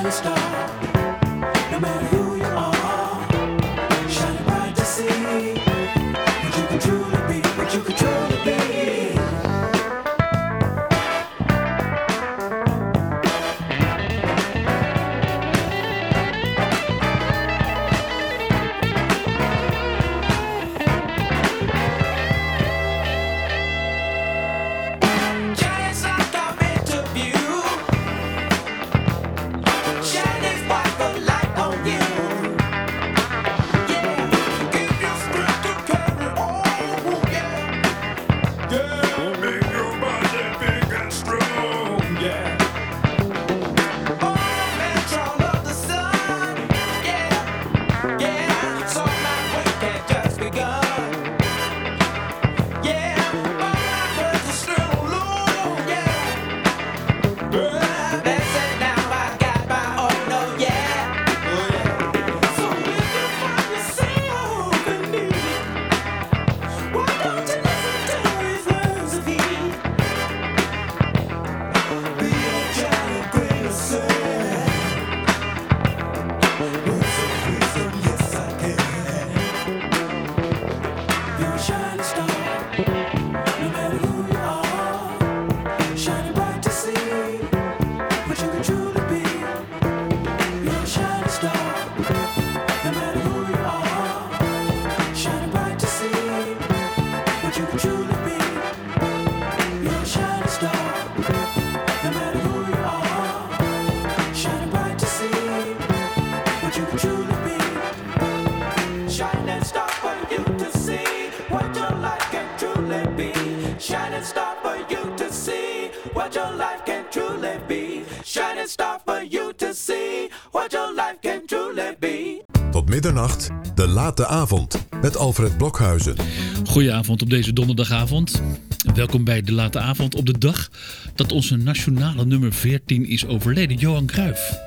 shining star. No matter who you are, shining bright to see what you can truly be, what you can truly be. Tot middernacht, de late avond, met Alfred Blokhuizen. Goedenavond op deze donderdagavond. Welkom bij de late avond op de dag dat onze nationale nummer 14 is overleden, Johan Cruijff.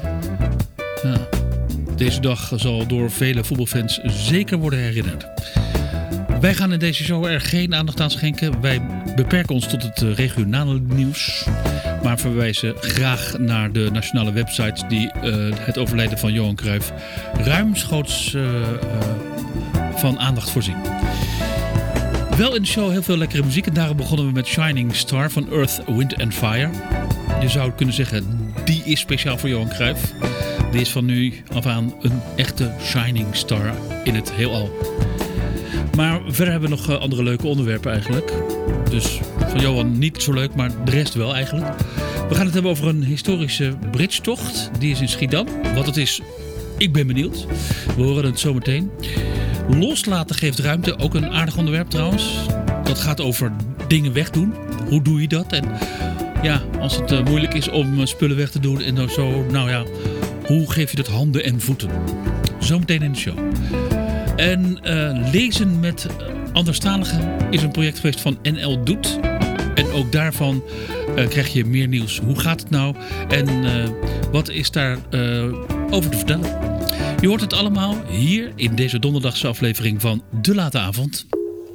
Ja, deze dag zal door vele voetbalfans zeker worden herinnerd. Wij gaan in deze show er geen aandacht aan schenken. Wij beperken ons tot het regionale nieuws. Maar verwijzen graag naar de nationale websites die het overlijden van Johan Cruijff ruimschoots van aandacht voorzien. Wel in de show heel veel lekkere muziek. En daarom begonnen we met Shining Star van Earth, Wind and Fire. Je zou kunnen zeggen, die is speciaal voor Johan Cruijff. Die is van nu af aan een echte Shining Star in het heelal. Maar verder hebben we nog andere leuke onderwerpen eigenlijk. Dus van Johan niet zo leuk, maar de rest wel eigenlijk. We gaan het hebben over een historische bridgetocht. Die is in Schiedam. Wat het is, ik ben benieuwd. We horen het zo meteen. Loslaten geeft ruimte. Ook een aardig onderwerp trouwens. Dat gaat over dingen wegdoen. Hoe doe je dat? En ja, als het moeilijk is om spullen weg te doen en dan zo, nou ja, hoe geef je dat handen en voeten? Zometeen in de show. En lezen met anderstaligen is een project geweest van NL Doet. En ook daarvan krijg je meer nieuws. Hoe gaat het nou? En wat is daar over te vertellen? Je hoort het allemaal hier in deze donderdagse aflevering van De Late Avond.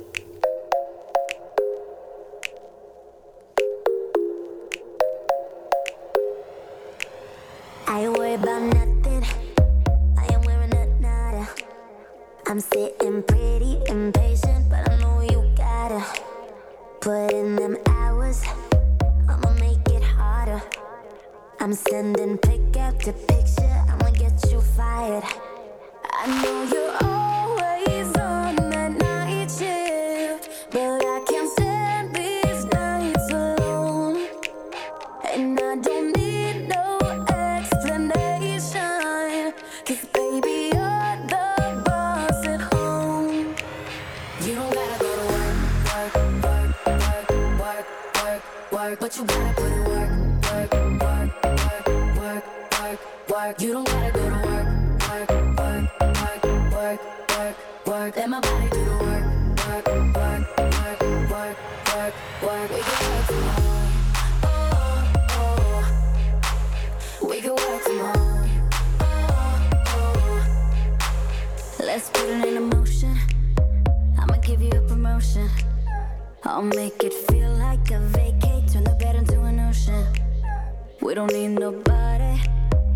I worry about nothing. I am wearing a nada. I'm sitting pretty impatient, but I know you gotta put in them hours. I'ma make it harder. I'm sending pick after picture. I'ma get you fired. I know you're always on that night shift, but I can't stand these nights alone. And I don't need no explanation, 'cause baby you're the boss at home. You don't gotta go to work, work, work, work, work, work, work, but you gotta put in work, work, work, work, work, work, work. You don't gotta go to work, work, work, work, work, work, work. Let my body do the work, work, work, work, work, work, work. We can work from home, oh, oh. We can work from home, oh, oh. Let's put it in motion. I'ma give you a promotion. I'll make it feel like a vacate. Turn the bed into an ocean. We don't need nobody.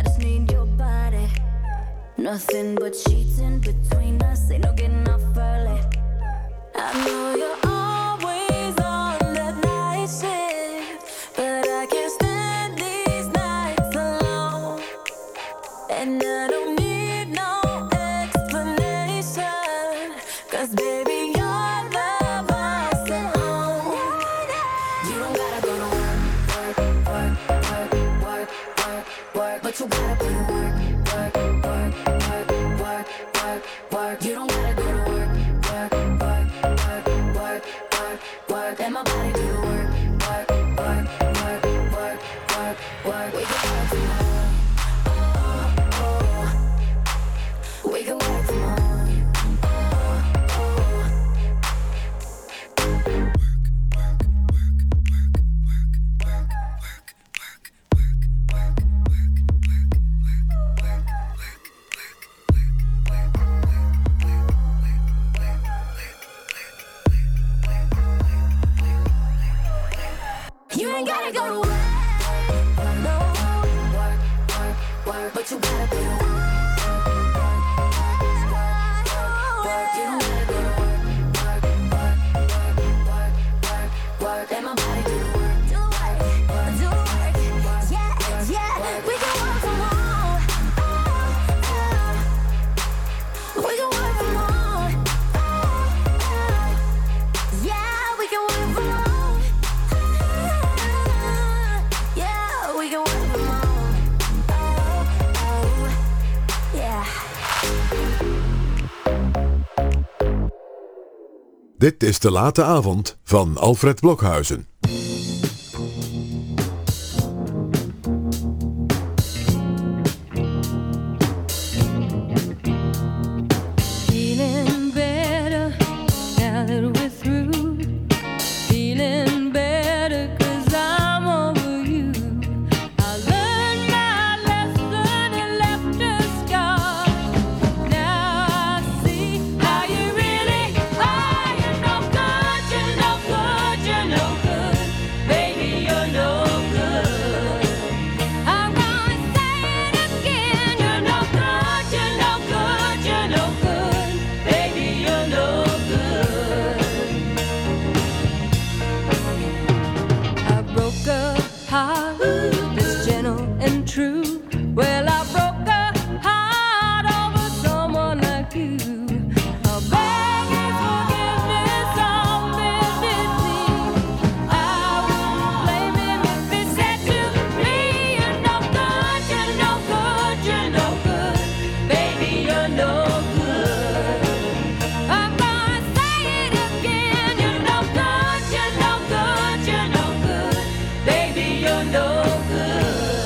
just need your body. Nothing but sheets in between us. Ain't no getting off early. I know you're always on that night shift, but I can't stand these nights alone. And I don't need no explanation, 'cause baby, you're the boss at home. You don't gotta go to work, work, work, work, work, work, work, but you gotta put in work, work, work, work, work, work, work. You don't gotta go to work, work, work, work, work, work, work. Let my body do the work, work, work, work, work, work, work. We can work from home. Oh, oh. We can work from home. Oh, oh. You ain't gotta go to work, no, work, work, work, but you gotta put in work, work, you don't gotta go to work, work, work, work, work, work, let my body do the work, do the work, yeah, yeah, we can work from home, we can work from home, yeah, we can work from home. Yeah, we can work from home. Oh, oh, yeah. Dit is De Late Avond van Alfred Blokhuizen. Feeling better now that we're through. Feeling better 'cause I'm over you. I learned my lesson and left a scar. Now I see how you really are. You're no good, you're no good, you're no good. Baby, you're no good. I'm gonna say it again. You're no good, you're no good, you're no good. Baby, you're no good. I broke a heart that's gentle and true. Well, I broke a heart over someone like you. I'll beg your forgiveness on bended knee. I wouldn't blame him if he said to me, you're no good, you're no good, you're no good. Baby, you're no good. I'm gonna say it again. You're no good, you're no good, you're no good. Baby, you're no good.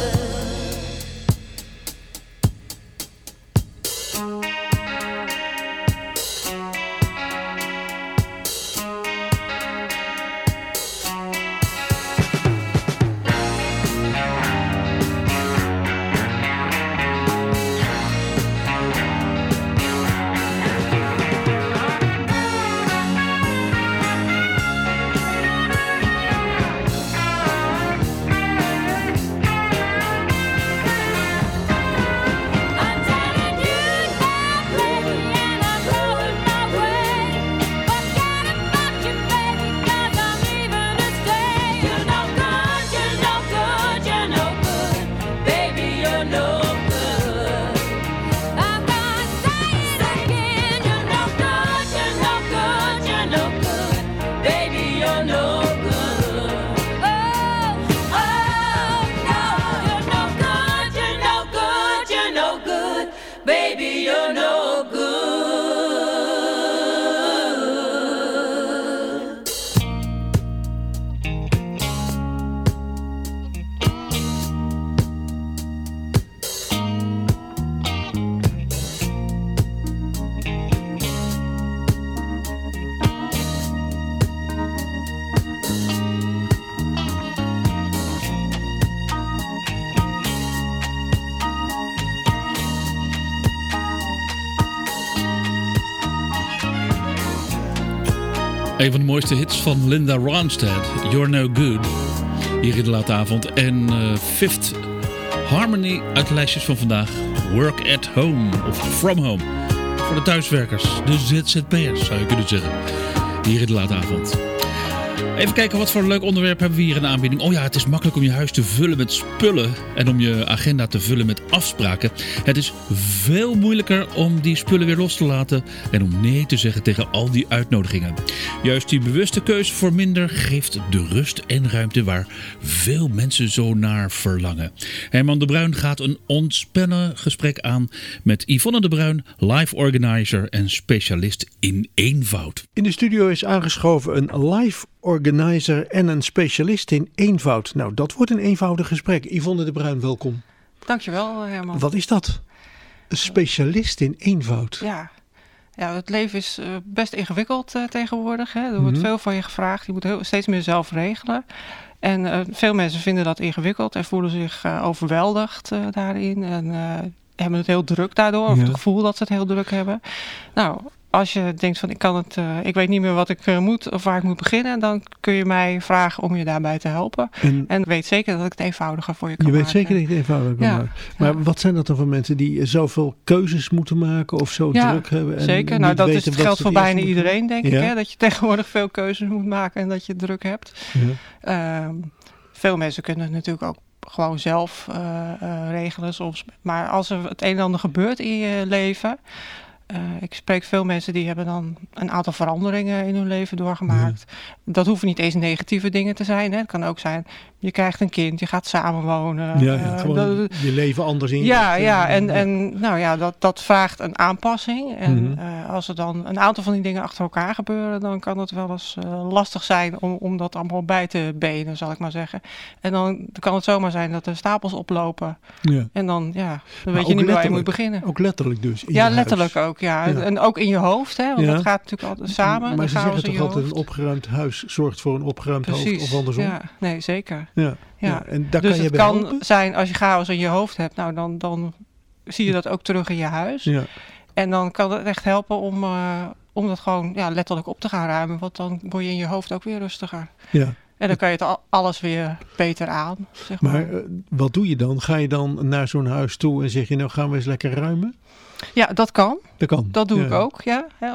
I'm telling you now, baby, and I'm going my way. Forget about you, baby, 'cause I'm leaving to stay. You're no good, you're no good, you're no good. Baby, you're no good. I'm gonna say it again. You're no good, you're no good, you're no good. Baby, you're no good. Oh, oh, no, you're no good, you're no good, you're no good. Baby, you're no good. Een van de mooiste hits van Linda Ronstadt, You're No Good. Hier in De Late Avond. En Fifth Harmony uit de lijstjes van vandaag. Work at home of from home. Voor de thuiswerkers, de ZZP'ers zou je kunnen zeggen. Hier in de late avond. Even kijken wat voor een leuk onderwerp hebben we hier in de aanbieding. Oh ja, het is makkelijk om je huis te vullen met spullen en om je agenda te vullen met afspraken. Het is veel moeilijker om die spullen weer los te laten en om nee te zeggen tegen al die uitnodigingen. Juist die bewuste keuze voor minder geeft de rust en ruimte waar veel mensen zo naar verlangen. Herman de Bruin gaat een ontspannen gesprek aan met Yvonne de Bruin, live organizer en specialist in eenvoud. In de studio is aangeschoven een live organizer en een specialist in eenvoud. Nou, dat wordt een eenvoudig gesprek. Yvonne de Bruin, welkom. Dankjewel, Herman. Wat is dat? Een specialist in eenvoud. Ja, het leven is best ingewikkeld tegenwoordig. Hè. Er wordt veel van je gevraagd. Je moet steeds meer zelf regelen. En veel mensen vinden dat ingewikkeld en voelen zich overweldigd daarin. En hebben het heel druk daardoor. Of het gevoel dat ze het heel druk hebben. Nou, als je denkt van ik weet niet meer wat ik moet of waar ik moet beginnen, dan kun je mij vragen om je daarbij te helpen. En weet zeker dat ik het eenvoudiger voor je kan maken. Je weet zeker dat je het eenvoudiger kan maken. Maar wat zijn dat dan voor mensen die zoveel keuzes moeten maken of zo druk hebben? En zeker. Nou, dat geldt voor bijna iedereen, denk ik. Hè? Dat je tegenwoordig veel keuzes moet maken en dat je druk hebt. Ja. Veel mensen kunnen het natuurlijk ook gewoon zelf regelen soms. Maar als er het een en ander gebeurt in je leven. Ik spreek veel mensen die hebben dan een aantal veranderingen in hun leven doorgemaakt. Ja. Dat hoeven niet eens negatieve dingen te zijn. Hè. Het kan ook zijn, je krijgt een kind, je gaat samenwonen. Gewoon je leven anders in. Dat vraagt een aanpassing. En als er dan een aantal van die dingen achter elkaar gebeuren, dan kan het wel eens lastig zijn om dat allemaal bij te benen, zal ik maar zeggen. En dan kan het zomaar zijn dat er stapels oplopen. Ja. En dan weet je niet meer waar je moet beginnen. Ook letterlijk dus. Ja, letterlijk ook. Ja. En ook in je hoofd, hè? Want dat gaat natuurlijk altijd samen. Maar ze zeggen toch altijd een opgeruimd huis zorgt voor een opgeruimd hoofd of andersom? Ja, nee, zeker. Ja. En daar dus kan je het bij kan helpen? zijn als je chaos in je hoofd hebt, nou dan zie je dat ook terug in je huis. Ja. En dan kan het echt helpen om dat gewoon letterlijk op te gaan ruimen, want dan word je in je hoofd ook weer rustiger. Ja. En dan kan je het alles weer beter aan. Zeg maar. Wat doe je dan? Ga je dan naar zo'n huis toe en zeg je nou gaan we eens lekker ruimen? Ja, dat kan. Dat doe ik ook, ja. En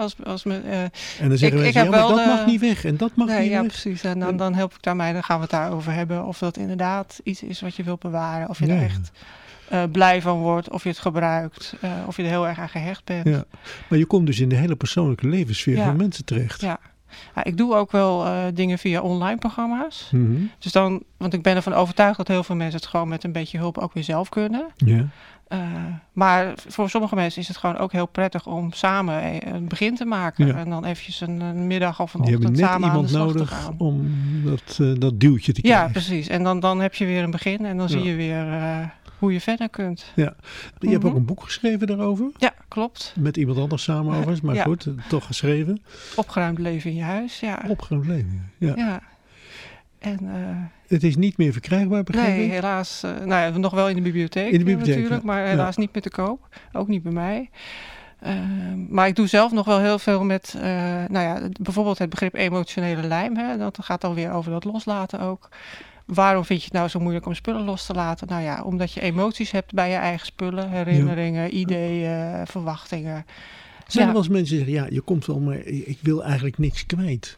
dan zeggen mensen, maar dat mag niet weg en dat mag niet weg. Ja, precies. En dan help ik daarmee, dan gaan we het daarover hebben. Of dat inderdaad iets is wat je wilt bewaren. Of je er echt blij van wordt. Of je het gebruikt. Of je er heel erg aan gehecht bent. Ja. Maar je komt dus in de hele persoonlijke levenssfeer van mensen terecht. Ja. Ja, ik doe ook wel dingen via online programma's. Mm-hmm. Dus want ik ben ervan overtuigd dat heel veel mensen het gewoon met een beetje hulp ook weer zelf kunnen. Ja. Maar voor sommige mensen is het gewoon ook heel prettig om samen een begin te maken. Ja. En dan eventjes een middag of een ochtend samen aan de slag te gaan. Om dat duwtje te krijgen. Ja, precies. En dan heb je weer een begin en dan zie je weer hoe je verder kunt. Ja. Je hebt ook een boek geschreven daarover? Ja, klopt. Met iemand anders samen overigens, maar goed, toch geschreven. Opgeruimd leven in je huis, ja. Opgeruimd leven, ja. En, het is niet meer verkrijgbaar, begrijp ik? Nee, helaas. Nog wel in de bibliotheek, natuurlijk, maar helaas niet meer te koop. Ook niet bij mij. Maar ik doe zelf nog wel heel veel met, bijvoorbeeld het begrip emotionele lijm. Hè? Dat gaat dan weer over dat loslaten ook. Waarom vind je het nou zo moeilijk om spullen los te laten? Nou ja, omdat je emoties hebt bij je eigen spullen. Herinneringen, ideeën, verwachtingen. Zijn er wel eens mensen die zeggen, je komt wel, maar ik wil eigenlijk niks kwijt?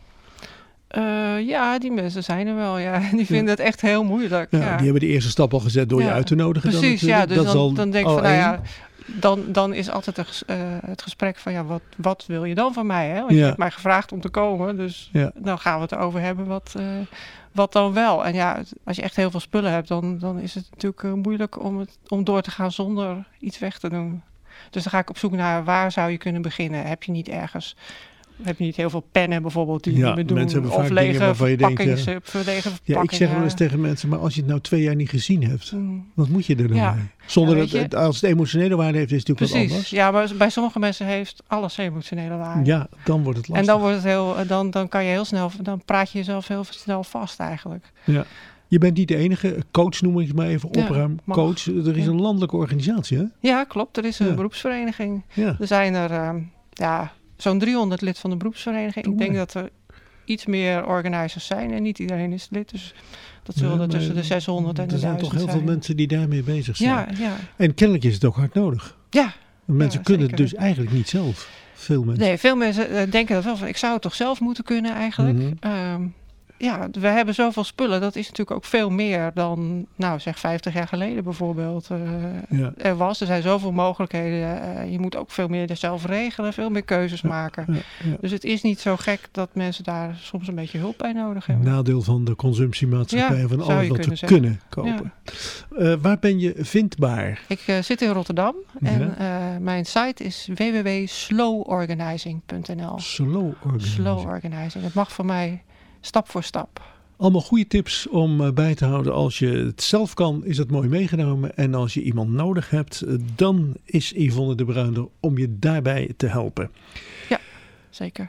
Die mensen zijn er wel, ja. Die vinden het echt heel moeilijk. Ja, die hebben de eerste stap al gezet door je uit te nodigen. Precies, dan dus dan denk ik van, dan is altijd het gesprek van, wat wil je dan van mij? Hè? Want je hebt mij gevraagd om te komen, dus dan gaan we het erover hebben wat dan wel. En als je echt heel veel spullen hebt, dan is het natuurlijk moeilijk om door te gaan zonder iets weg te doen. Dus dan ga ik op zoek naar waar zou je kunnen beginnen. Heb je niet heel veel pennen bijvoorbeeld die je niet meer doen? Of lege verpakkingen. Ja, ik zeg wel eens tegen mensen, maar als je het nou 2 jaar niet gezien hebt, wat moet je er dan mee? Zonder als het emotionele waarde heeft, is het natuurlijk wat anders. Ja, maar bij sommige mensen heeft alles emotionele waarde. Ja, dan wordt het lastig. En dan wordt het dan kan je heel snel, dan praat je jezelf heel snel vast eigenlijk. Ja. Je bent niet de enige coach, noem ik het maar even, opruimcoach. Er is een landelijke organisatie, hè? Ja, klopt. Er is een beroepsvereniging. Ja. Er zijn er zo'n 300 lid van de beroepsvereniging. Ik denk dat er iets meer organizers zijn en niet iedereen is lid. Dus dat zullen er tussen de 600 en de 1000 zijn. Er zijn toch heel veel mensen die daarmee bezig zijn. Ja. En kennelijk is het ook hard nodig. Ja. Mensen kunnen het dus eigenlijk niet zelf. Veel mensen. Nee, veel mensen denken dat wel van, ik zou het toch zelf moeten kunnen eigenlijk. Mm-hmm. We hebben zoveel spullen. Dat is natuurlijk ook veel meer dan, 50 jaar geleden bijvoorbeeld er was. Er zijn zoveel mogelijkheden. Je moet ook veel meer zelf regelen, veel meer keuzes maken. Ja. Dus het is niet zo gek dat mensen daar soms een beetje hulp bij nodig hebben. Nadeel van de consumptiemaatschappij van alles wat we kunnen kopen. Ja. Waar ben je vindbaar? Ik zit in Rotterdam en mijn site is www.sloworganizing.nl. Slow Organizing. Het mag van mij stap voor stap. Allemaal goede tips om bij te houden. Als je het zelf kan, is het mooi meegenomen. En als je iemand nodig hebt, dan is Yvonne de Bruin er om je daarbij te helpen. Ja, zeker.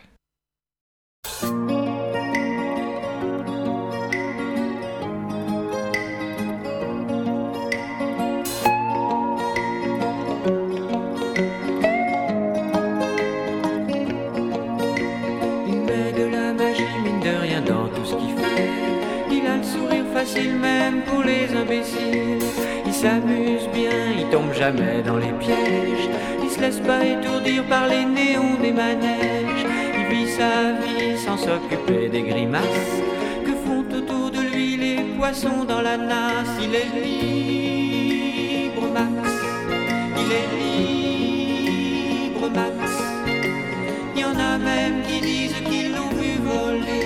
Facile même pour les imbéciles. Il s'amuse bien, il tombe jamais dans les pièges. Il se laisse pas étourdir par les néons des manèges. Il vit sa vie sans s'occuper des grimaces que font autour de lui les poissons dans la nasse. Il est libre, Max. Il est libre, Max. Il y en a même qui disent qu'ils l'ont vu voler.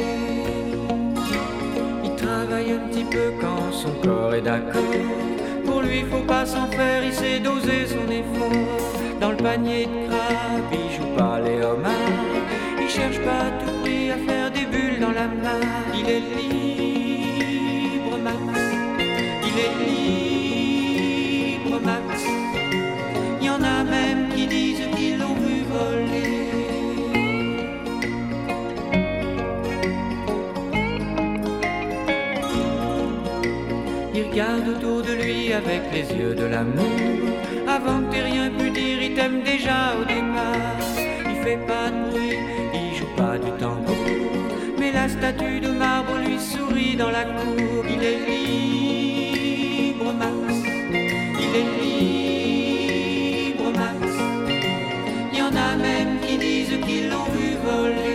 Un petit peu quand son corps est d'accord. Pour lui faut pas s'en faire, il sait doser son effort. Dans le panier de crabe, il joue pas les homards. Il cherche pas à tout prix à faire des bulles dans la main. Il est libre, Max. Il est libre, Max. Il y en a même qui disent qu'ils l'ont vu voler. Il regarde autour de lui avec les yeux de l'amour. Avant que t'aies rien pu dire, il t'aime déjà au départ. Il fait pas de bruit, il joue pas du tambour. Mais la statue de marbre lui sourit dans la cour. Il est libre, Max. Il est libre, Max. Il y en a même qui disent qu'ils l'ont vu voler.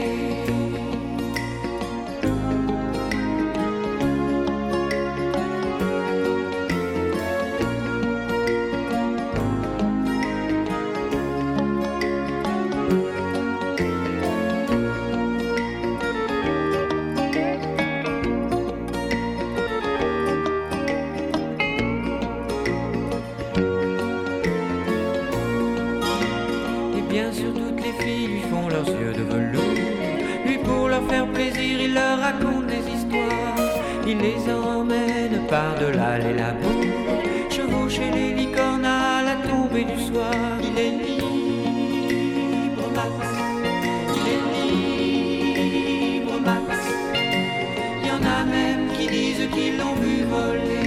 Il les emmène par-delà les labos, chevaucher les licornes à la tombée du soir. Il est libre, Max. Il est libre, Max. Il y en a même qui disent qu'ils l'ont vu voler.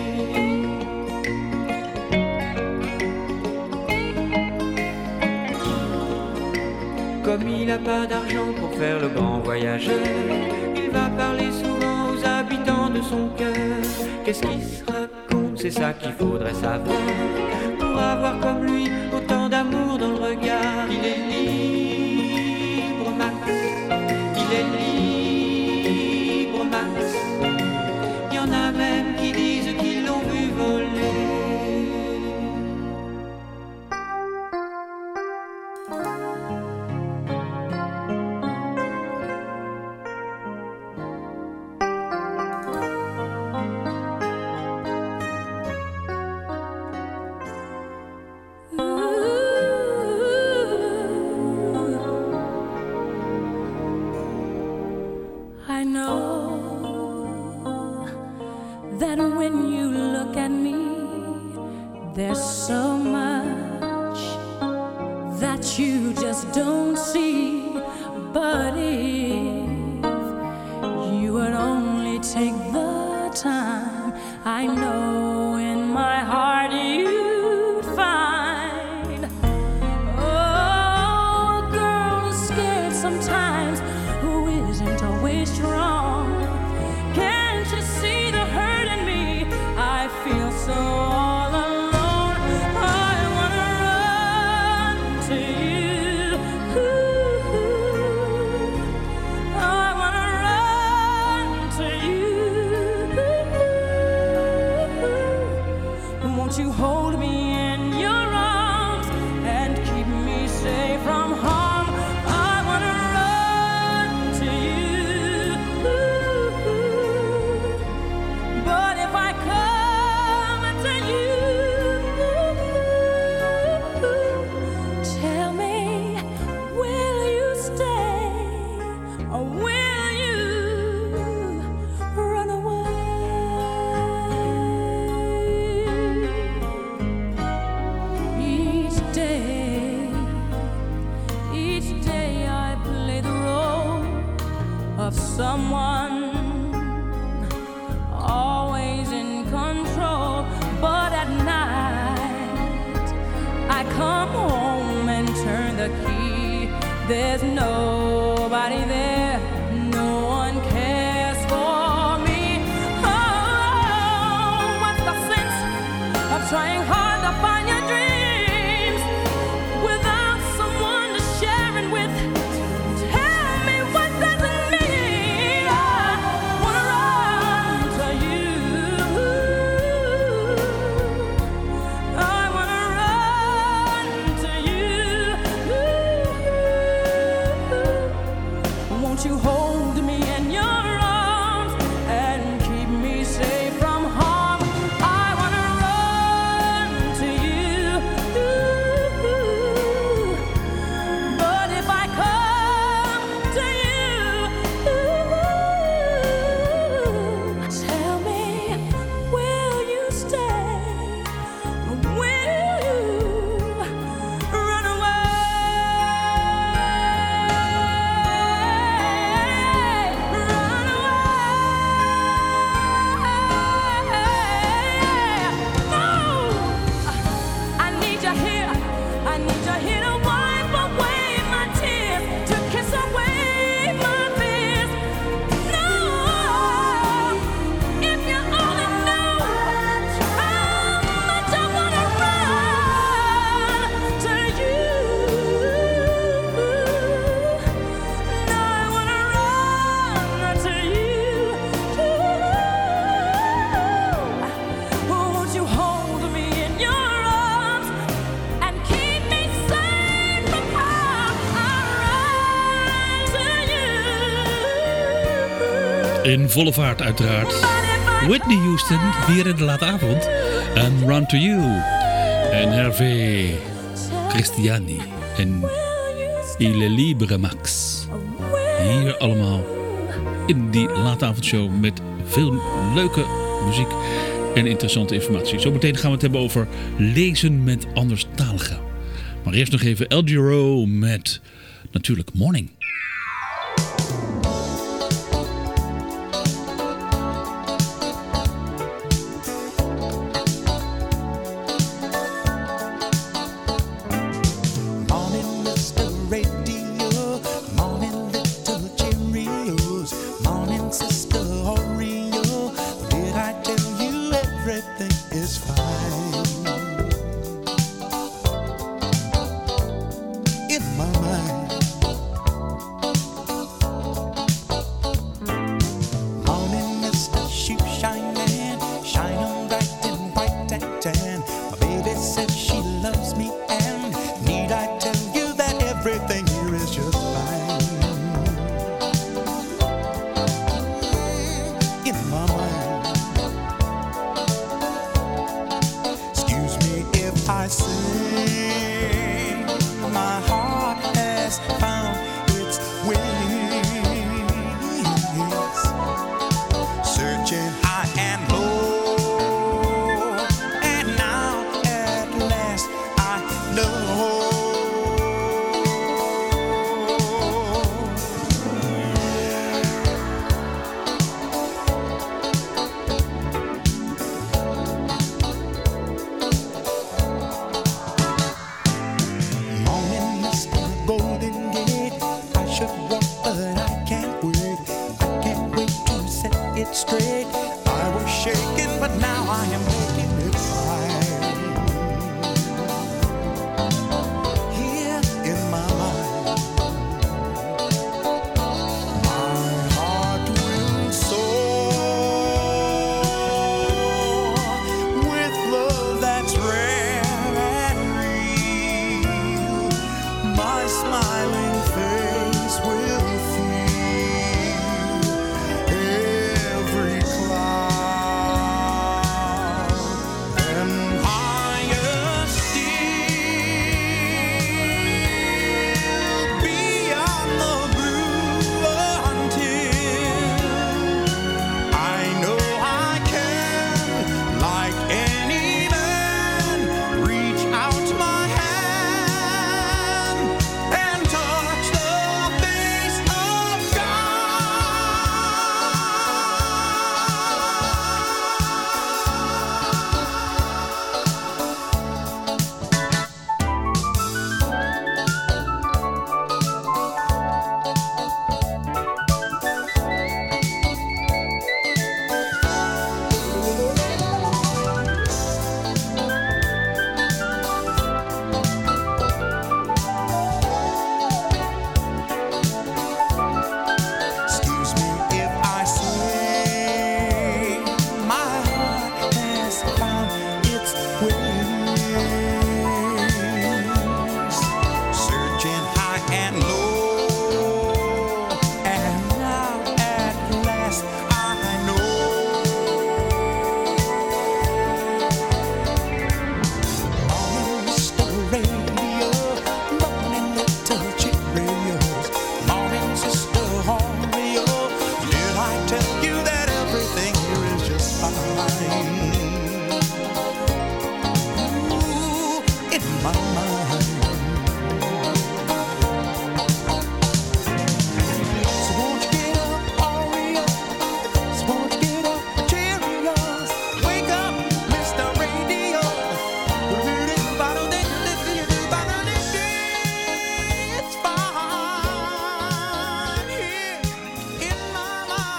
Comme il n'a pas d'argent pour faire le grand voyageur, il va parler souvent aux habitants de son cœur. Qu'est-ce qui se raconte, c'est ça qu'il faudrait savoir, pour avoir comme lui autant d'amour dans le regard. Il est libre, Max. Il est libre, Max. Il y en a même qui disent qu'ils l'ont vu voler. Sometimes we Won't you hold me in your arms and keep me safe from harm? I wanna run to you, but if I come to you, tell me, will you stay or will you run away? Each day I play the role of someone always in control, but at night I come home and turn the key. There's nobody there, no one cares for me. Oh, what's the sense of trying hard to find your dreams without someone to share it with? Tell me, what does it mean? I wanna run to you. I wanna run to you. Won't you hold me in your arms and keep me safe from harm? I wanna run to you. But if I come to you, tell me, will you stay or will you run away? Run away. No, I need you here. I need you here to wipe away my tears, to kiss away my fears. No, if you only knew how much I wanna run to you. No, I wanna run to you. Won't you hold me in your arms and keep me safe from harm? I run to you. In volle vaart uiteraard. Whitney Houston, hier in de late avond. En Run to You. En Hervé Christiani. En Il est libre Max. Hier allemaal in die late avondshow met veel leuke muziek en interessante informatie. Zometeen gaan we het hebben over lezen met anderstaligen. Maar eerst nog even El Giro met natuurlijk Morning. Morning, Mr. Radio. Morning, little Cheerios. Morning, Sister Oreo. Did I tell you everything is fine? In my mind. Morning, Mr. Shoe Shine Man. Shine on bright and white and tan. My baby says she loves me, and need I tell you that everything here is just fine? In my mind. Excuse me if I say my heart has found its wings, searching high and low, and now at last I know. Morning, Mr. Golden Gate. I should walk, but I can't wait. I can't wait to set it straight. I was shaking, but now I am making it fine. Here in my mind, my heart will soar with love that's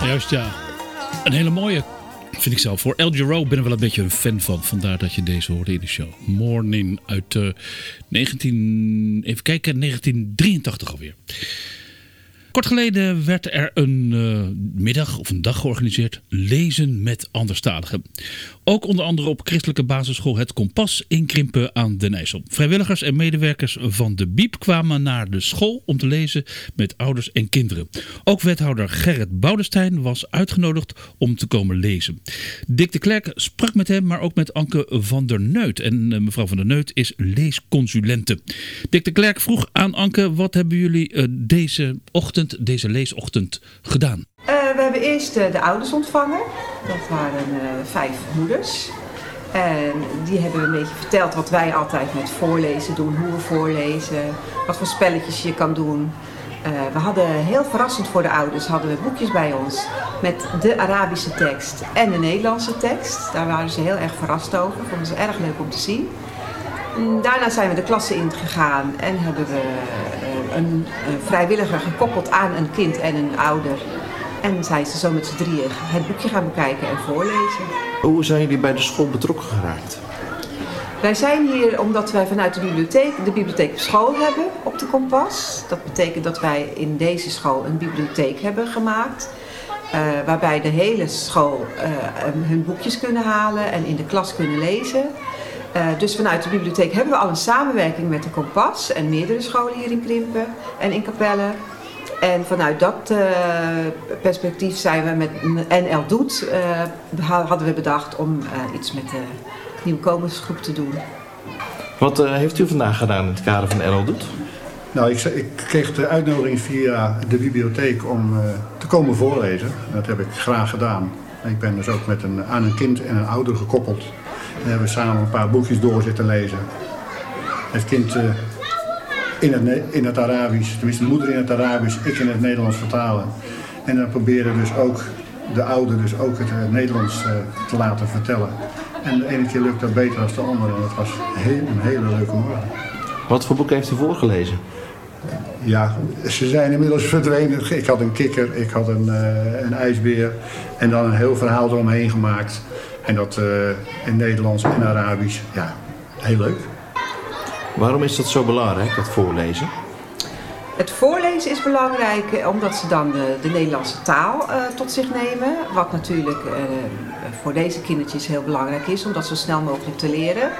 Juist, ja. Een hele mooie, vind ik zelf. Voor El Giro ben ik wel een beetje een fan van. Vandaar dat je deze hoorde in de show. Morning uit 1983 alweer. Kort geleden werd er een middag of een dag georganiseerd. Lezen met anderstaligen. Ook onder andere op christelijke basisschool Het Kompas in Krimpen aan den IJssel. Vrijwilligers en medewerkers van de BIEB kwamen naar de school om te lezen met ouders en kinderen. Ook wethouder Gerrit Boudestein was uitgenodigd om te komen lezen. Dick de Klerk sprak met hem, maar ook met Anke van der Neut. En mevrouw van der Neut is leesconsulente. Dick de Klerk vroeg aan Anke, wat hebben jullie deze leesochtend gedaan? We hebben eerst de ouders ontvangen. Dat waren 5 moeders. En die hebben een beetje verteld wat wij altijd met voorlezen doen. Hoe we voorlezen, wat voor spelletjes je kan doen. We hadden heel verrassend voor de ouders hadden we boekjes bij ons met de Arabische tekst en de Nederlandse tekst. Daar waren ze heel erg verrast over. Vonden ze erg leuk om te zien. Daarna zijn we de klasse ingegaan en hebben we een vrijwilliger gekoppeld aan een kind en een ouder. En zijn ze zo met z'n drieën het boekje gaan bekijken en voorlezen. Hoe zijn jullie bij de school betrokken geraakt? Wij zijn hier omdat wij vanuit de bibliotheek op school hebben op de Kompas. Dat betekent dat wij in deze school een bibliotheek hebben gemaakt. Waarbij de hele school hun boekjes kunnen halen en in de klas kunnen lezen. Dus vanuit de bibliotheek hebben we al een samenwerking met de Kompas en meerdere scholen hier in Krimpen en in Capelle. En vanuit dat perspectief zijn we met NL Doet, hadden we bedacht om iets met de nieuwkomersgroep te doen. Wat heeft u vandaag gedaan in het kader van NL Doet? Nou, ik kreeg de uitnodiging via de bibliotheek om te komen voorlezen. Dat heb ik graag gedaan. Ik ben dus ook aan een kind en een ouder gekoppeld. En hebben we samen een paar boekjes door zitten lezen. Het kind in het Arabisch, tenminste de moeder in het Arabisch, ik in het Nederlands vertalen. En dan probeerde dus ook de ouder dus ook het Nederlands te laten vertellen. En de ene keer lukt dat beter dan de andere. En dat was een hele leuke morgen. Wat voor boek heeft u voorgelezen? Ja, ze zijn inmiddels verdwenen. Ik had een kikker, ik had een ijsbeer en dan een heel verhaal eromheen gemaakt. En dat in Nederlands en Arabisch, ja, heel leuk. Waarom is dat zo belangrijk, dat voorlezen? Het voorlezen is belangrijk omdat ze dan de Nederlandse taal tot zich nemen. Wat natuurlijk voor deze kindertjes heel belangrijk is, om dat zo snel mogelijk te leren.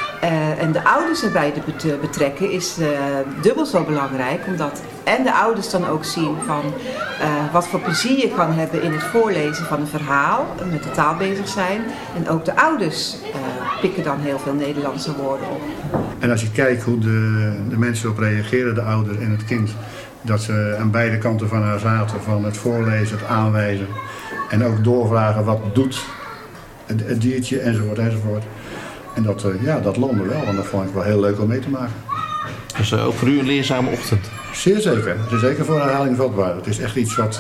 En de ouders erbij te betrekken is dubbel zo belangrijk, omdat en de ouders dan ook zien van wat voor plezier je kan hebben in het voorlezen van een verhaal, met de taal bezig zijn. En ook de ouders pikken dan heel veel Nederlandse woorden op. En als je kijkt hoe de mensen erop reageren, de ouder en het kind, dat ze aan beide kanten van haar zaten, van het voorlezen, het aanwijzen en ook doorvragen wat doet het diertje enzovoort enzovoort. En dat landde wel, en dat vond ik wel heel leuk om mee te maken. Dus ook voor u een leerzame ochtend? Zeer zeker. Het is zeker voor herhaling vatbaar. Het is echt iets wat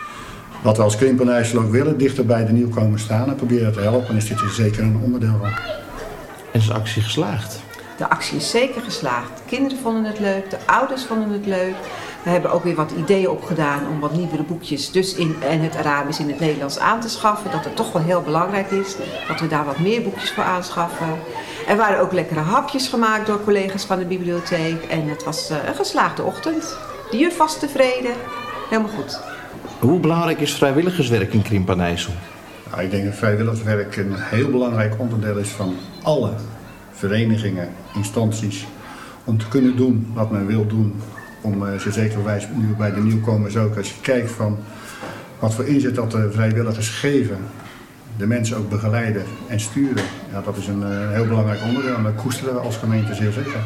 we als Krimpen en IJssel ook willen, dichter bij de nieuwkomers staan en proberen te helpen. En is dit er zeker een onderdeel van. En is de actie geslaagd? De actie is zeker geslaagd. De kinderen vonden het leuk, de ouders vonden het leuk. We hebben ook weer wat ideeën opgedaan om wat nieuwere boekjes en het Arabisch in het Nederlands aan te schaffen. Dat het toch wel heel belangrijk is dat we daar wat meer boekjes voor aanschaffen. Er waren ook lekkere hapjes gemaakt door collega's van de bibliotheek. En het was een geslaagde ochtend. De juf was tevreden. Helemaal goed. Hoe belangrijk is vrijwilligerswerk in Krimpen en IJssel? Nou, ik denk dat vrijwilligerswerk een heel belangrijk onderdeel is van alle verenigingen, instanties. Om te kunnen doen wat men wil doen. Om zeker nu bij de nieuwkomers ook, als je kijkt van wat voor inzet dat de vrijwilligers geven, de mensen ook begeleiden en sturen, ja, dat is een heel belangrijk onderdeel en dat koesteren we als gemeente zeer zeker.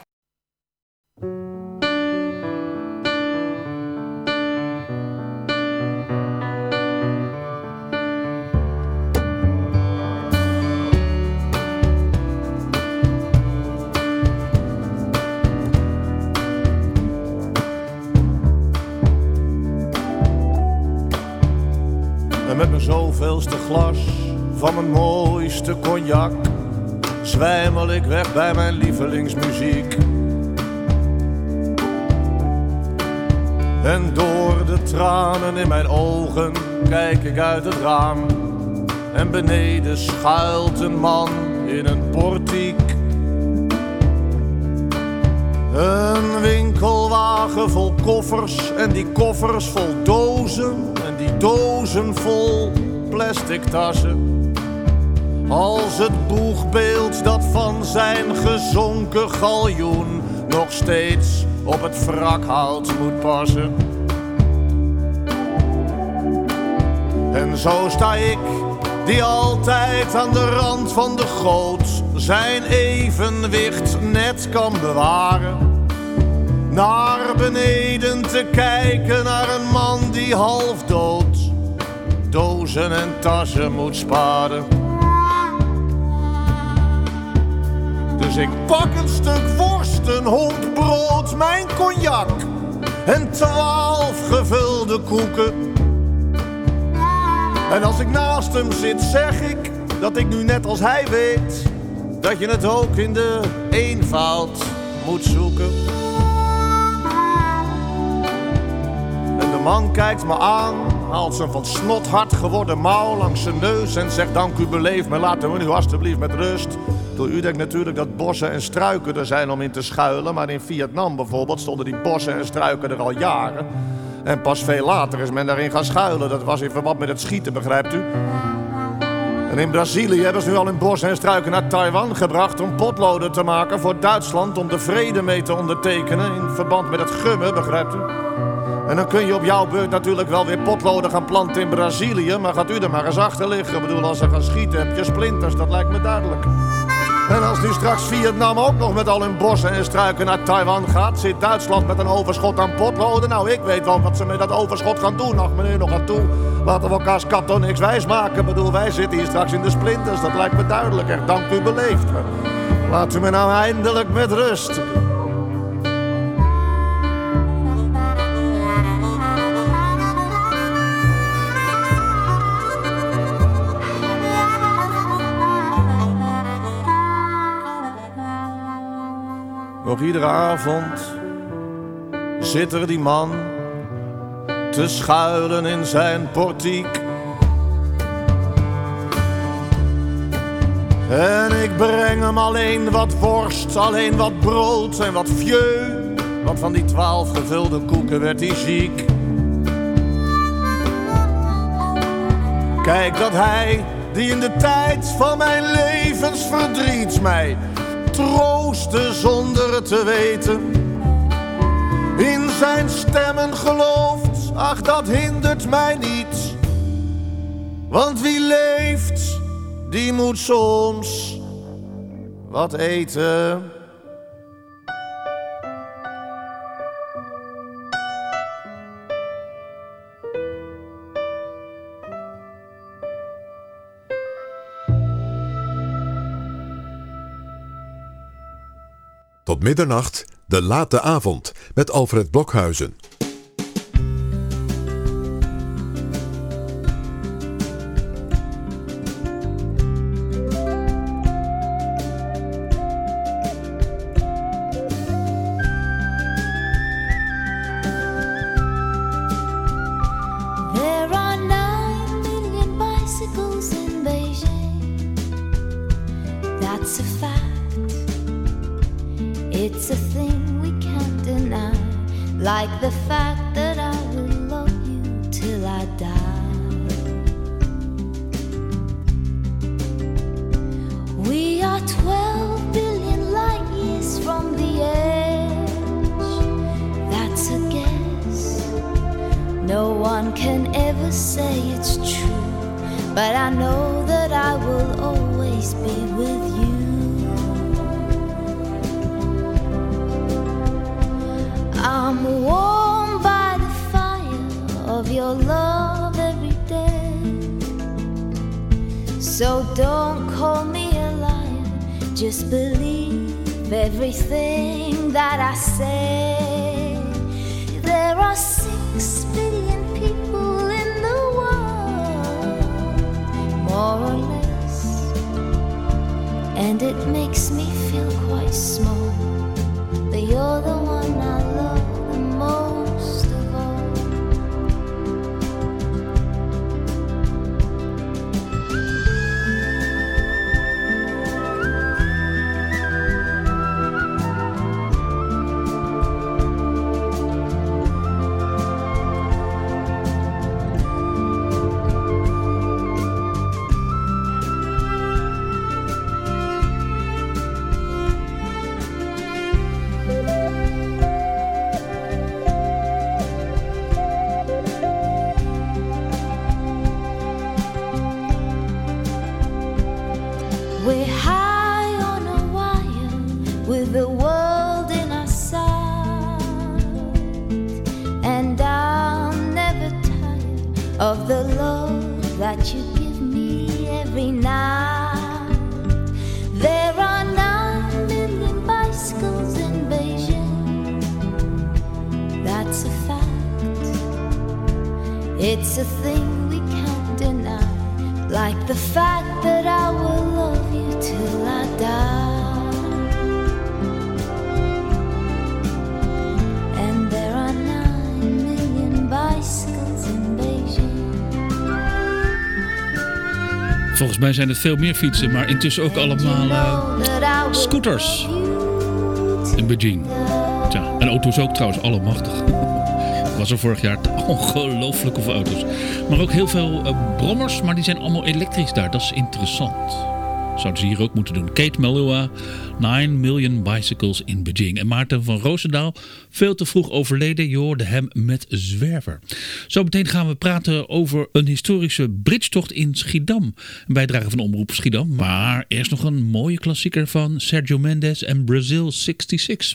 Met mijn zoveelste glas van mijn mooiste cognac zwijmel ik weg bij mijn lievelingsmuziek. En door de tranen in mijn ogen kijk ik uit het raam. En beneden schuilt een man in een portiek. Een winkelwagen vol koffers en die koffers vol dozen. En die dozen vol plastic tassen. Als het boegbeeld dat van zijn gezonken galjoen nog steeds op het wrakhout moet passen. En zo sta ik, die altijd aan de rand van de goot zijn evenwicht net kan bewaren. Naar beneden te kijken naar een man die half dood dozen en tassen moet sparen. Dus ik pak een stuk worst, een homp brood, mijn cognac en 12 gevulde koeken. En als ik naast hem zit, zeg ik dat ik nu net als hij weet dat je het ook in de eenvoud moet zoeken. En de man kijkt me aan, haalt zijn van snot hard geworden mouw langs zijn neus en zegt: dank u beleefd, maar laten we nu alstublieft met rust. U denkt natuurlijk dat bossen en struiken er zijn om in te schuilen, maar in Vietnam bijvoorbeeld stonden die bossen en struiken er al jaren. En pas veel later is men daarin gaan schuilen. Dat was in verband met het schieten, begrijpt u? En in Brazilië hebben ze nu al hun bossen en struiken naar Taiwan gebracht om potloden te maken voor Duitsland om de vrede mee te ondertekenen in verband met het gummen, begrijpt u? En dan kun je op jouw beurt natuurlijk wel weer potloden gaan planten in Brazilië, maar gaat u er maar eens achter liggen. Ik bedoel, als ze gaan schieten heb je splinters, dat lijkt me duidelijk. En als nu straks Vietnam ook nog met al hun bossen en struiken naar Taiwan gaat, zit Duitsland met een overschot aan potloden. Nou, ik weet wel wat ze met dat overschot gaan doen. Ach meneer, nog aan toe. Laten we elkaars kap toch niks wijs maken. Ik bedoel, wij zitten hier straks in de splinters. Dat lijkt me duidelijk. Echt, dank u beleefd. Laat u me nou eindelijk met rust. Nog iedere avond zit er die man te schuilen in zijn portiek. En ik breng hem alleen wat worst, alleen wat brood en wat vieux. Want van die 12 gevulde koeken werd hij ziek. Kijk dat hij, die in de tijd van mijn levensverdriet mij troosten zonder het te weten, in zijn stemmen gelooft, ach dat hindert mij niet. Want wie leeft, die moet soms wat eten. Tot middernacht, de late avond, met Alfred Blokhuizen. There are 9 million bicycles in Beijing. That's a fact. It's a thing we can't deny, like the fact that I will love you till I die. We are 12 billion light years from the edge. That's a guess. No one can ever say it's true, but I know that I will always be with you. I'm warmed by the fire of your love every day. So don't call me a liar, just believe everything that I say. There are 6 billion people in the world, more or less, and it makes me feel quite small, but you're the one I love the most of all. with the world in our sight, and I'm never tired of the love that you give me every night. There are 9 million bicycles in Beijing, that's a fact. It's a thing we can't deny, like the fact that I will love you till I die. And there are 9 million bicycles in Beijing. Volgens mij zijn het veel meer fietsen, maar intussen ook allemaal scooters in Beijing. Tja, en auto's ook trouwens, allemachtig. Was er vorig jaar ongelooflijk veel auto's. Maar ook heel veel brommers, maar die zijn allemaal elektrisch daar. Dat is interessant. Zouden ze hier ook moeten doen. Kate Malua, 9 million bicycles in Beijing. En Maarten van Roosendaal, veel te vroeg overleden. Je hoorde hem met Zwerver. Zo meteen gaan we praten over een historische bridgetocht in Schiedam. Een bijdrage van Omroep Schiedam. Maar eerst nog een mooie klassieker van Sergio Mendes en Brazil 66.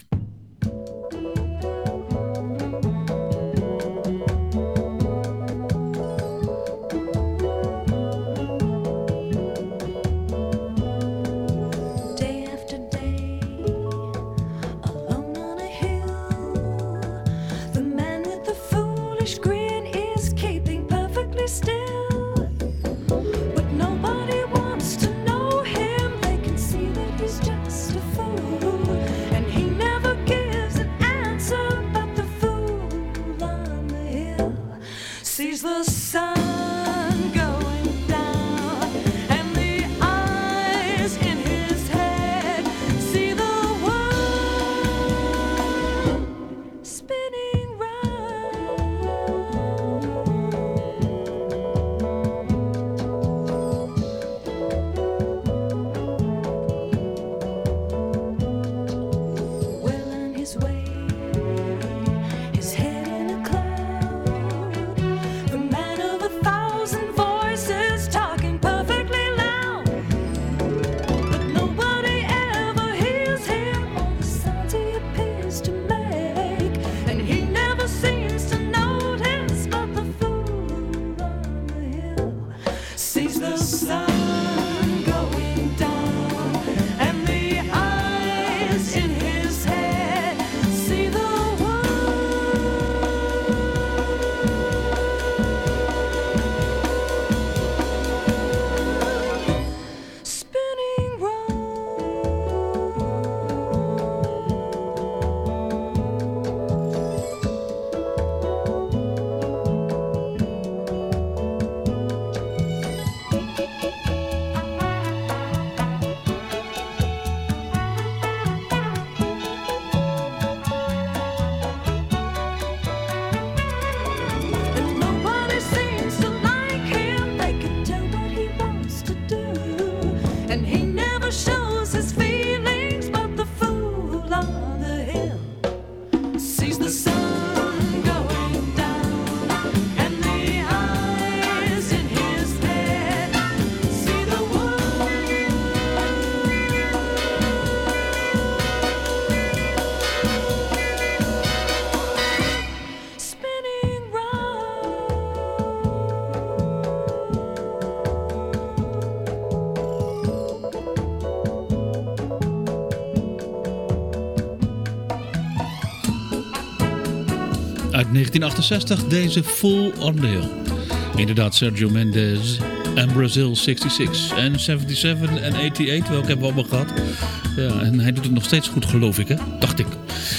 Uit 1968 deze Full on the Hill. Inderdaad, Sergio Mendes en Brazil 66 en 77 en 88, welke hebben we allemaal gehad. Ja, en hij doet het nog steeds goed, geloof ik, hè? Dacht ik.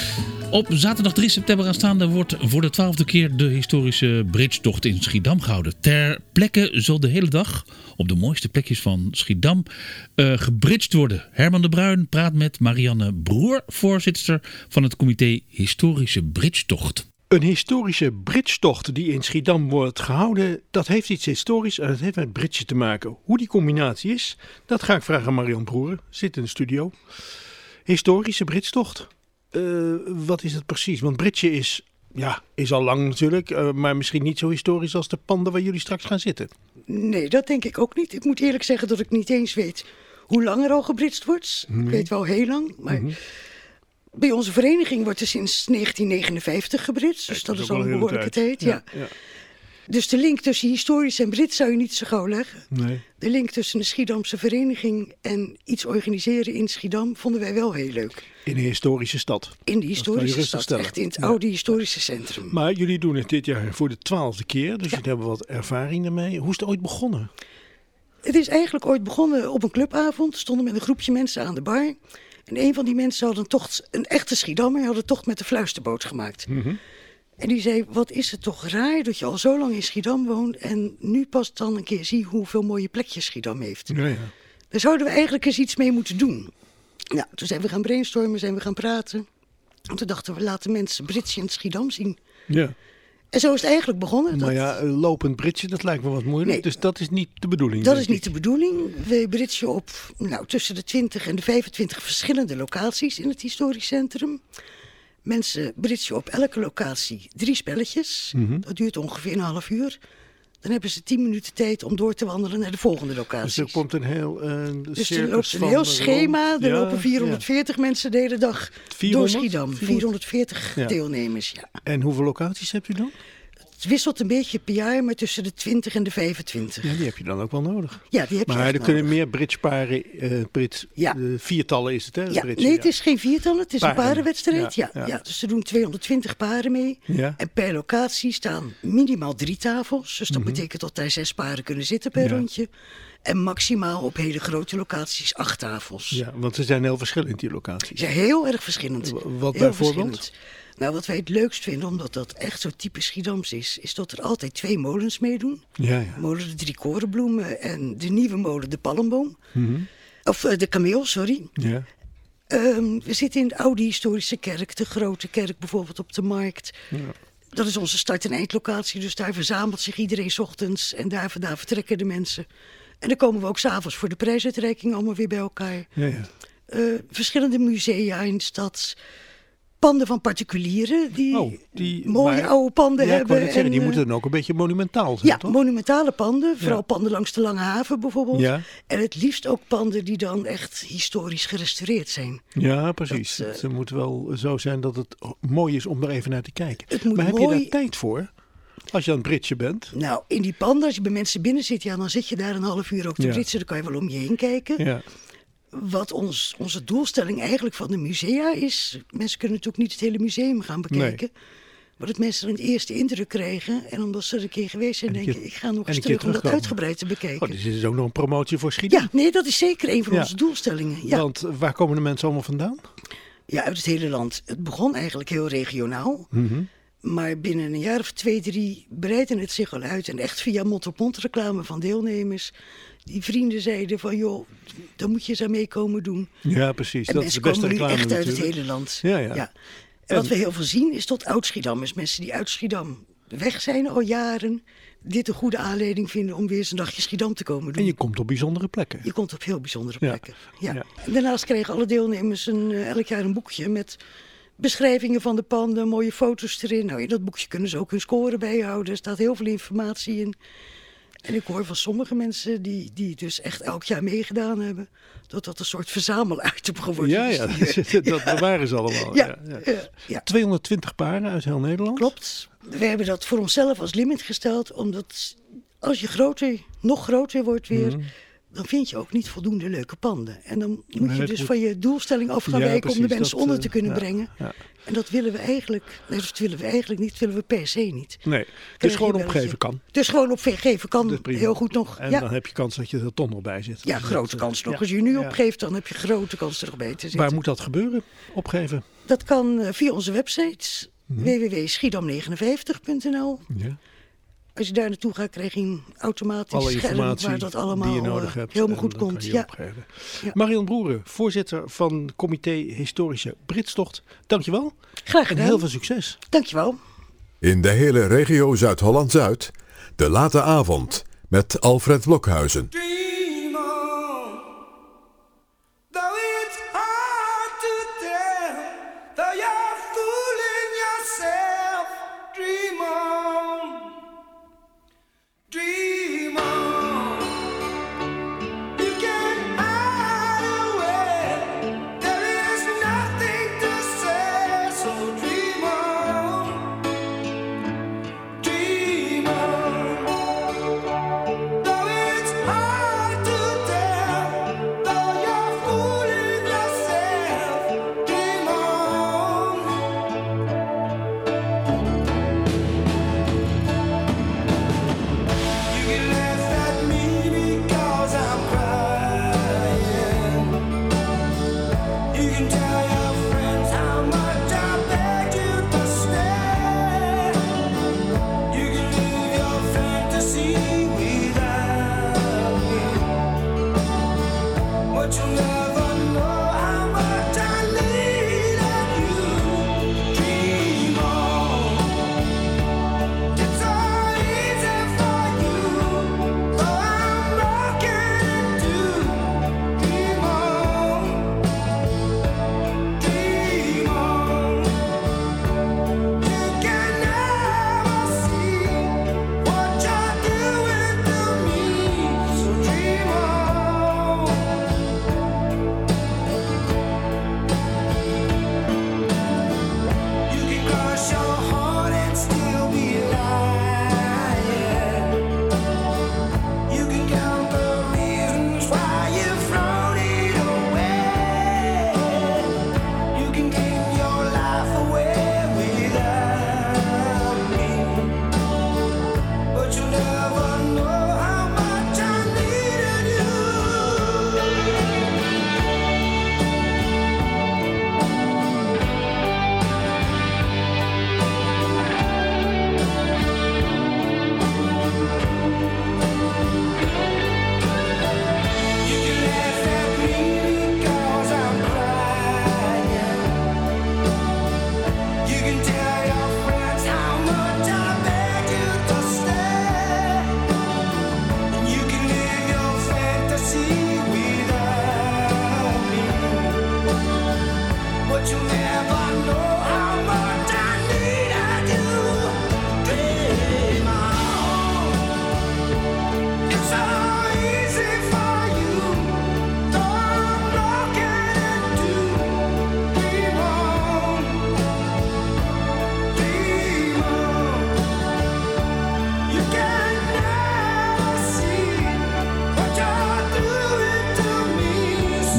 Op zaterdag 3 september aanstaande wordt voor de 12e keer de historische bridgetocht in Schiedam gehouden. Ter plekke zal de hele dag op de mooiste plekjes van Schiedam gebridged worden. Herman de Bruin praat met Marianne Broer, voorzitter van het comité Historische Bridgetocht. Een historische bridgetocht die in Schiedam wordt gehouden, dat heeft iets historisch en dat heeft met bridgen te maken. Hoe die combinatie is, dat ga ik vragen aan Marianne Broer, zit in de studio. Historische bridgetocht, wat is het precies? Want bridgen is al lang natuurlijk, maar misschien niet zo historisch als de panden waar jullie straks gaan zitten. Nee, dat denk ik ook niet. Ik moet eerlijk zeggen dat ik niet eens weet hoe lang er al gebridged wordt. Ik weet wel heel lang, maar bij onze vereniging wordt er sinds 1959 gebritst. Dus dat is al een behoorlijke tijd. Ja. Dus de link tussen historisch en Brits zou je niet zo gauw leggen. Nee. De link tussen de Schiedamse vereniging en iets organiseren in Schiedam vonden wij wel heel leuk. In een historische stad. In de historische stad, stellen. Echt in het oude historische centrum. Maar jullie doen het dit jaar voor de 12e keer, dus jullie hebben wat ervaring daarmee. Hoe is het ooit begonnen? Het is eigenlijk ooit begonnen op een clubavond. Stonden met een groepje mensen aan de bar. En een van die mensen had een echte Schiedammer, had een tocht met de fluisterboot gemaakt. Mm-hmm. En die zei, wat is het toch raar dat je al zo lang in Schiedam woont en nu pas dan een keer zie hoeveel mooie plekjes Schiedam heeft. Ja. Daar zouden we eigenlijk eens iets mee moeten doen. Nou, toen zijn we gaan brainstormen, zijn we gaan praten. En toen dachten we, laten mensen Britsje in Schiedam zien. Ja. En zo is het eigenlijk begonnen. Maar ja, lopend Britsje, dat lijkt me wat moeilijk. Nee, dus dat is niet de bedoeling. Dat is niet de bedoeling. We britsen op tussen de 20 en de 25 verschillende locaties in het historisch centrum. Mensen britsen op elke locatie 3 spelletjes. Mm-hmm. Dat duurt ongeveer een half uur. Dan hebben ze 10 minuten tijd om door te wandelen naar de volgende locatie. Dus er komt een heel dus er loopt een heel schema. Er lopen 440 mensen de hele dag 400? Door Schiedam. 440 deelnemers, ja. En hoeveel locaties hebt u dan? Het wisselt een beetje per jaar, maar tussen de 20 en de 25. Ja, die heb je dan ook wel nodig. Ja, die heb je maar er nodig. kunnen meer bridgeparen, viertallen is het, hè? Ja, Bridge, het is geen viertallen, het is een parenwedstrijd. Ja, dus er doen 220 paren mee. Ja. En per locatie staan minimaal 3 tafels. Dus dat betekent dat daar 6 paren kunnen zitten per rondje. En maximaal op hele grote locaties 8 tafels. Ja, want ze zijn heel verschillend, die locaties. Ze zijn heel erg verschillend. Wat heel bijvoorbeeld? Nou, wat wij het leukst vinden, omdat dat echt zo typisch Schiedams is dat er altijd 2 molens meedoen. Ja. Molen de 3 korenbloemen en de nieuwe molen de palmboom. Mm-hmm. Of de kameel, sorry. Ja. We zitten in de oude historische kerk, de grote kerk bijvoorbeeld op de markt. Ja. Dat is onze start- en eindlocatie, dus daar verzamelt zich iedereen 's ochtends en daar vandaan vertrekken de mensen. En dan komen we ook 's avonds voor de prijsuitreiking allemaal weer bij elkaar. Ja. Verschillende musea in de stad. Panden van particulieren die mooie oude panden hebben. En die moeten dan ook een beetje monumentaal zijn, toch? Monumentale panden. Vooral panden langs de Lange Haven bijvoorbeeld. Ja. En het liefst ook panden die dan echt historisch gerestaureerd zijn. Ja, precies. Het moet wel zo zijn dat het mooi is om er even naar te kijken. Maar heb je daar tijd voor? Als je aan het britsen bent? Nou, in die panden, als je bij mensen binnen zit, dan zit je daar een half uur ook te britsen. Dan kan je wel om je heen kijken. Ja. Wat onze doelstelling eigenlijk van de musea is. Mensen kunnen natuurlijk niet het hele museum gaan bekijken. Nee. Maar dat mensen een eerste indruk krijgen. En omdat ze er een keer geweest zijn, denken ik ga nog eens terug om dat uitgebreid te bekijken. Dus is ook nog een promotie voor Schiedam. Ja, nee, dat is zeker een van onze doelstellingen. Ja. Want waar komen de mensen allemaal vandaan? Ja, uit het hele land. Het begon eigenlijk heel regionaal. Mm-hmm. Maar binnen een jaar of 2, 3 breidde het zich al uit. En echt via mond-op-mond reclame van deelnemers. Die vrienden zeiden van, joh, dan moet je eens aan mee komen doen. Ja, precies. En dat is de beste reclame echt natuurlijk. Uit het hele land. Ja. En wat we heel veel zien is tot Oud-Schiedam. Mensen die uit Schiedam weg zijn al jaren. Dit een goede aanleiding vinden om weer eens een dagje Schiedam te komen doen. En je komt op bijzondere plekken. Je komt op heel bijzondere plekken. Ja. En daarnaast kregen alle deelnemers elk jaar een boekje met beschrijvingen van de panden, mooie foto's erin. Nou, in dat boekje kunnen ze ook hun score bijhouden. Er staat heel veel informatie in. En ik hoor van sommige mensen die dus echt elk jaar meegedaan hebben, dat een soort verzamelitem geworden is. Ja, dat bewaren ze allemaal. Ja. 220 paren uit heel Nederland. Klopt. We hebben dat voor onszelf als limit gesteld, omdat als je nog groter wordt weer, dan vind je ook niet voldoende leuke panden. En dan moet je dus van je doelstelling af gaan wijken om de mensen onder te kunnen brengen. Ja. En dat willen we eigenlijk, niet, willen we per se niet. Nee, dus gewoon opgeven kan. Dus gewoon opgeven kan, heel goed nog. En dan heb je kans dat je er toch nog bij zit. Ja, grote kans nog. Als je nu opgeeft, dan heb je grote kans er nog bij te zitten. Waar moet dat gebeuren, opgeven? Dat kan via onze website, www.schiedam59.nl. Ja. Als je daar naartoe gaat, krijg je een automatisch scherm waar dat allemaal die je nodig hebt, helemaal goed komt. Ja. Marion Broeren, voorzitter van Comité Historische Britstocht. Dankjewel. Graag gedaan. En heel veel succes. Dankjewel. In de hele regio Zuid-Holland-Zuid, de late avond met Alfred Blokhuizen. Say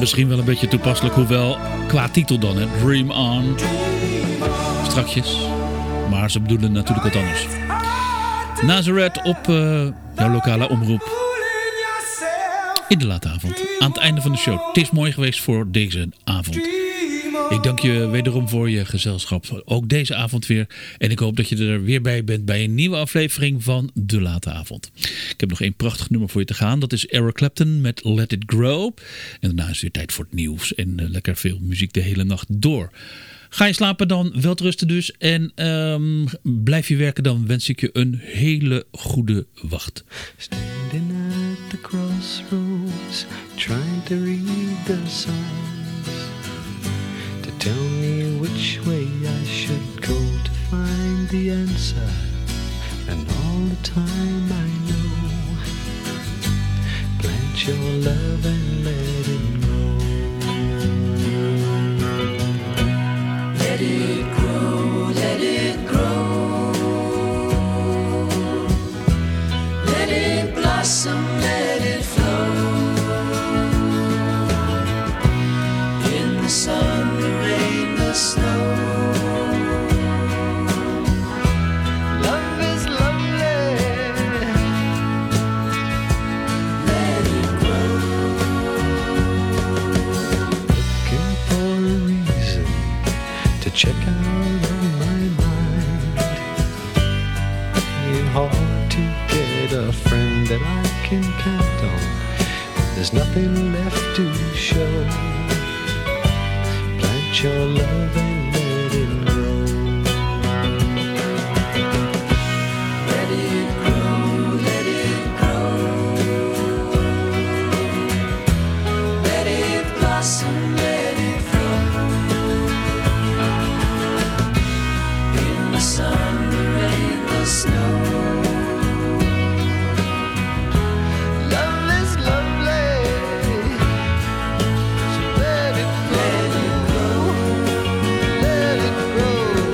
Misschien wel een beetje toepasselijk, hoewel qua titel dan, hè? Dream On. Strakjes. Maar ze bedoelen natuurlijk wat anders. Nazareth op jouw lokale omroep. In de late avond. Aan het einde van de show. Het is mooi geweest voor deze avond. Ik dank je wederom voor je gezelschap. Ook deze avond weer. En ik hoop dat je er weer bij bent bij een nieuwe aflevering van De Late Avond. Ik heb nog één prachtig nummer voor je te gaan. Dat is Eric Clapton met Let It Grow. En daarna is het weer tijd voor het nieuws. En lekker veel muziek de hele nacht door. Ga je slapen dan, welterusten dus. En blijf je werken, dan wens ik je een hele goede wacht. Standing at the crossroads, trying to read the signs, to tell me which way I should go to find the answer. And all the time I know, plant your love and let it grow. Let it grow, let it grow. Let it blossom, let it flow. In the sun, the rain, the snow. Love is lovely. Let it grow. Looking for a reason to check out on my mind. It's hard to get a friend that I can count on. There's nothing left to show. Plant your love and let it grow. Let it grow, let it grow. Let it blossom, let it flow. In the sun, the rain, the snow. Love is lovely, so let it grow, let it grow.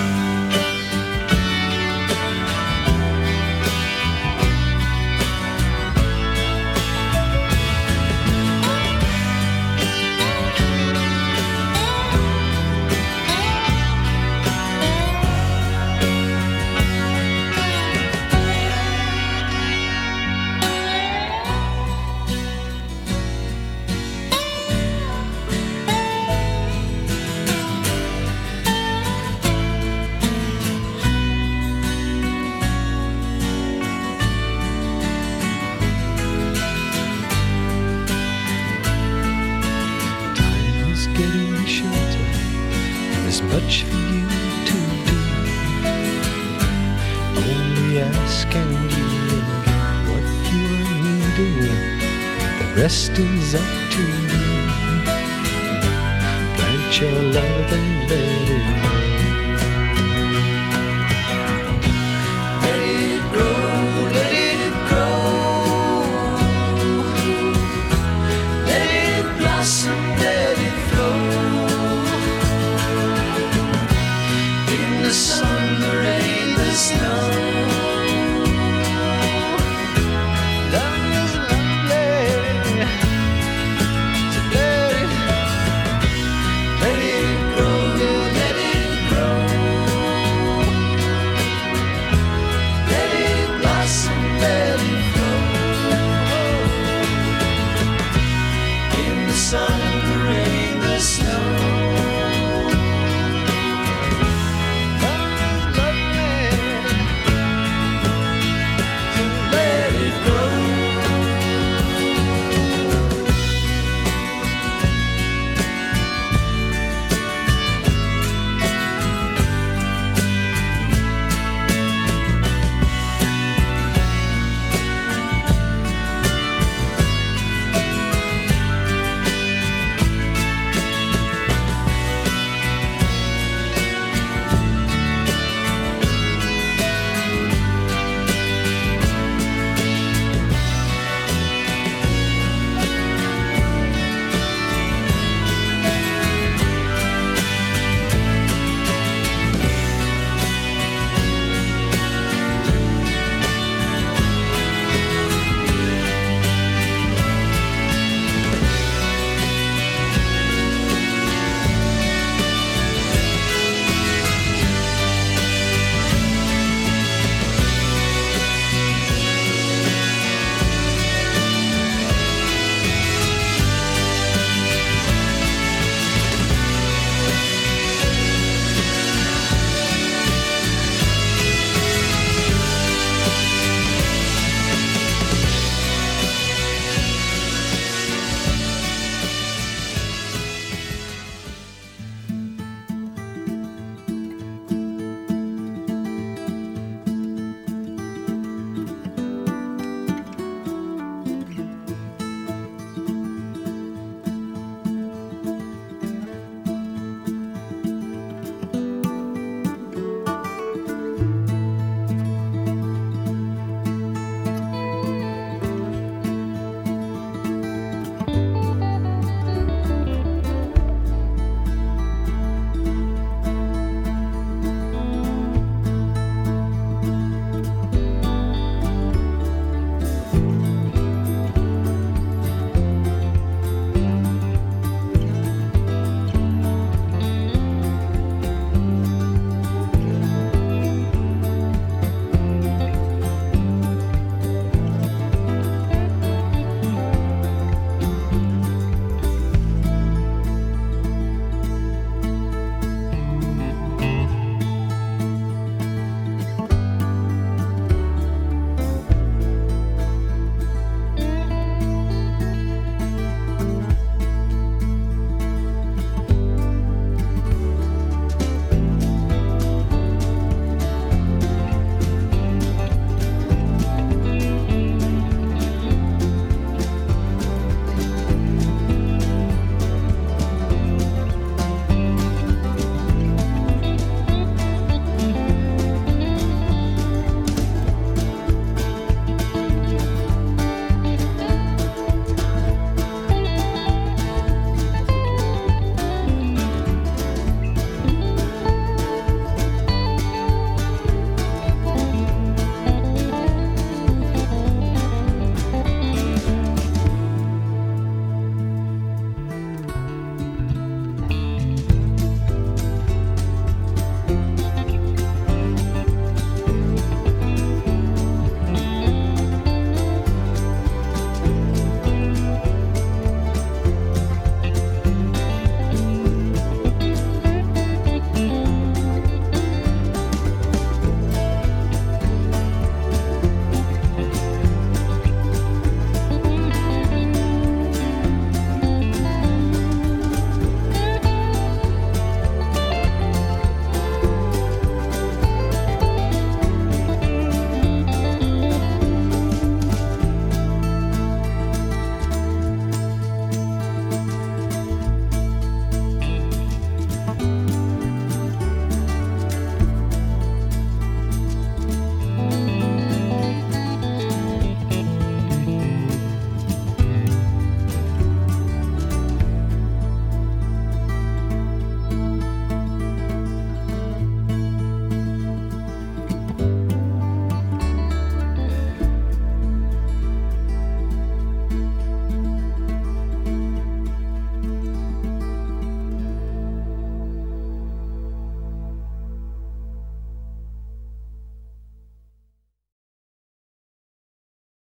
Time is getting shorter, and there's much for you to do. Only ask and you will get what you are needing. The rest is up to you. Plant your love and let it grow.